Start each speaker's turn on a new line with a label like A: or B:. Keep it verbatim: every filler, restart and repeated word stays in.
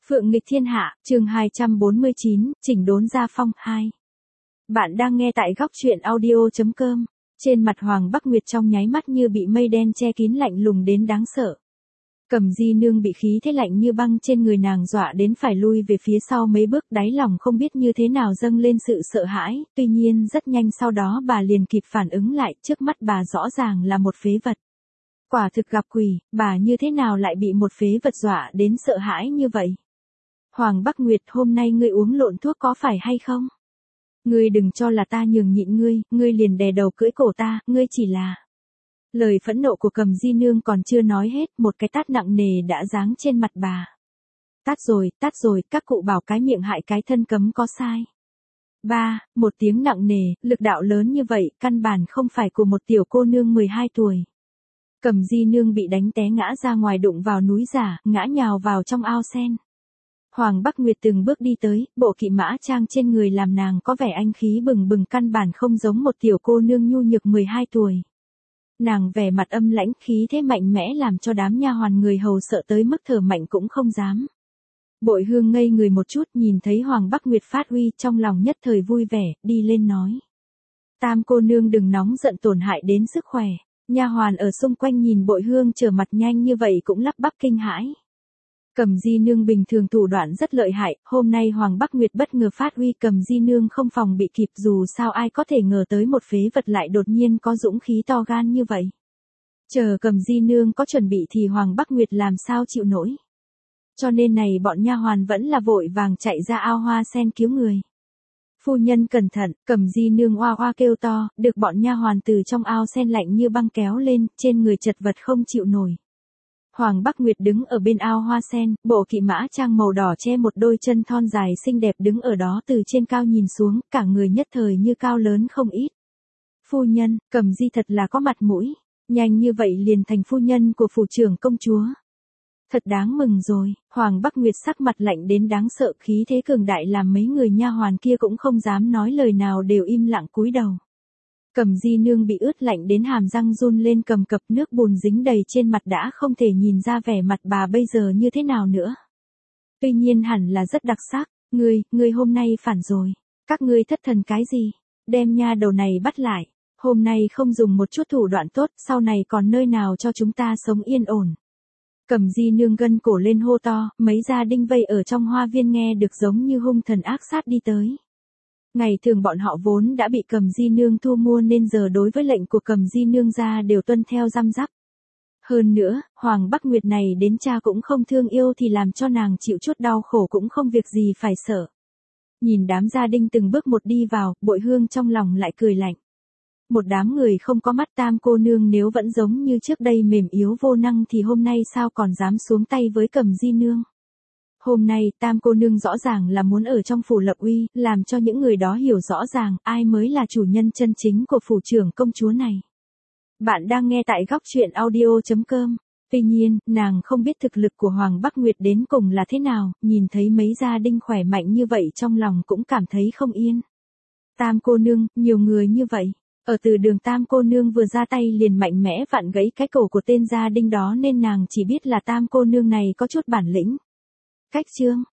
A: Phượng nghịch thiên hạ, chương hai trăm bốn mươi chín, chỉnh đốn gia phong hai. Bạn đang nghe tại góc truyện audio chấm com. Trên mặt Hoàng Bắc Nguyệt trong nháy mắt như bị mây đen che kín lạnh lùng đến đáng sợ. Cẩm Di nương bị khí thế lạnh như băng trên người nàng dọa đến phải lui về phía sau mấy bước, đáy lòng không biết như thế nào dâng lên sự sợ hãi, tuy nhiên rất nhanh sau đó bà liền kịp phản ứng lại, trước mắt bà rõ ràng là một phế vật. Quả thực gặp quỷ, bà như thế nào lại bị một phế vật dọa đến sợ hãi như vậy? Hoàng Bắc Nguyệt, hôm nay ngươi uống lộn thuốc có phải hay không? Ngươi đừng cho là ta nhường nhịn ngươi, ngươi liền đè đầu cưỡi cổ ta, ngươi chỉ là... Lời phẫn nộ của Cẩm Di nương còn chưa nói hết, một cái tát nặng nề đã giáng trên mặt bà. Tát rồi, tát rồi, các cụ bảo cái miệng hại cái thân cấm có sai. Ba, một tiếng nặng nề, lực đạo lớn như vậy, căn bản không phải của một tiểu cô nương mười hai tuổi. Cẩm Di nương bị đánh té ngã ra ngoài, đụng vào núi giả, ngã nhào vào trong ao sen. Hoàng Bắc Nguyệt từng bước đi tới, bộ kỵ mã trang trên người làm nàng có vẻ anh khí bừng bừng, căn bản không giống một tiểu cô nương nhu nhược mười hai tuổi. Nàng vẻ mặt âm lãnh, khí thế mạnh mẽ làm cho đám nha hoàn người hầu sợ tới mức thở mạnh cũng không dám. Bội Hương ngây người một chút, nhìn thấy Hoàng Bắc Nguyệt phát uy, trong lòng nhất thời vui vẻ, đi lên nói: Tam cô nương đừng nóng giận tổn hại đến sức khỏe. Nha hoàn ở xung quanh nhìn Bội Hương trở mặt nhanh như vậy cũng lắp bắp kinh hãi. Cẩm Di nương bình thường thủ đoạn rất lợi hại, hôm nay Hoàng Bắc Nguyệt bất ngờ phát uy, Cẩm Di nương không phòng bị kịp, dù sao ai có thể ngờ tới một phế vật lại đột nhiên có dũng khí to gan như vậy. Chờ Cẩm Di nương có chuẩn bị thì Hoàng Bắc Nguyệt làm sao chịu nổi. Cho nên này bọn nha hoàn vẫn là vội vàng chạy ra ao hoa sen cứu người. Phu nhân cẩn thận, Cẩm Di nương oa oa kêu to, được bọn nha hoàn từ trong ao sen lạnh như băng kéo lên, trên người chật vật không chịu nổi. Hoàng Bắc Nguyệt đứng ở bên ao hoa sen, bộ kỵ mã trang màu đỏ che một đôi chân thon dài xinh đẹp đứng ở đó, từ trên cao nhìn xuống, cả người nhất thời như cao lớn không ít. Phu nhân, Cẩm Di thật là có mặt mũi, nhanh như vậy liền thành phu nhân của phủ trưởng công chúa. Thật đáng mừng rồi. Hoàng Bắc Nguyệt sắc mặt lạnh đến đáng sợ, khí thế cường đại làm mấy người nha hoàn kia cũng không dám nói lời nào, đều im lặng cúi đầu. Cẩm Di nương bị ướt lạnh đến hàm răng run lên cầm cập, nước bùn dính đầy trên mặt đã không thể nhìn ra vẻ mặt bà bây giờ như thế nào nữa. Tuy nhiên hẳn là rất đặc sắc. Ngươi, ngươi hôm nay phản rồi. Các ngươi thất thần cái gì? Đem nha đầu này bắt lại. Hôm nay không dùng một chút thủ đoạn tốt, sau này còn nơi nào cho chúng ta sống yên ổn. Cẩm Di nương gân cổ lên hô to, mấy gia đinh vây ở trong hoa viên nghe được giống như hung thần ác sát đi tới. Ngày thường bọn họ vốn đã bị Cẩm Di nương thu mua nên giờ đối với lệnh của Cẩm Di nương ra đều tuân theo răm rắp. Hơn nữa, Hoàng Bắc Nguyệt này đến cha cũng không thương yêu thì làm cho nàng chịu chút đau khổ cũng không việc gì phải sợ. Nhìn đám gia đinh từng bước một đi vào, Bội Hương trong lòng lại cười lạnh. Một đám người không có mắt, tam cô nương nếu vẫn giống như trước đây mềm yếu vô năng thì hôm nay sao còn dám xuống tay với Cẩm Di nương. Hôm nay tam cô nương rõ ràng là muốn ở trong phủ lập uy, làm cho những người đó hiểu rõ ràng ai mới là chủ nhân chân chính của phủ trưởng công chúa này. Bạn đang nghe tại góc truyện audio chấm com. Tuy nhiên, nàng không biết thực lực của Hoàng Bắc Nguyệt đến cùng là thế nào, nhìn thấy mấy gia đinh khỏe mạnh như vậy trong lòng cũng cảm thấy không yên. Tam cô nương, nhiều người như vậy. Ở từ đường tam cô nương vừa ra tay liền mạnh mẽ vặn gãy cái cổ của tên gia đinh đó nên nàng chỉ biết là tam cô nương này có chút bản lĩnh. Cách chương,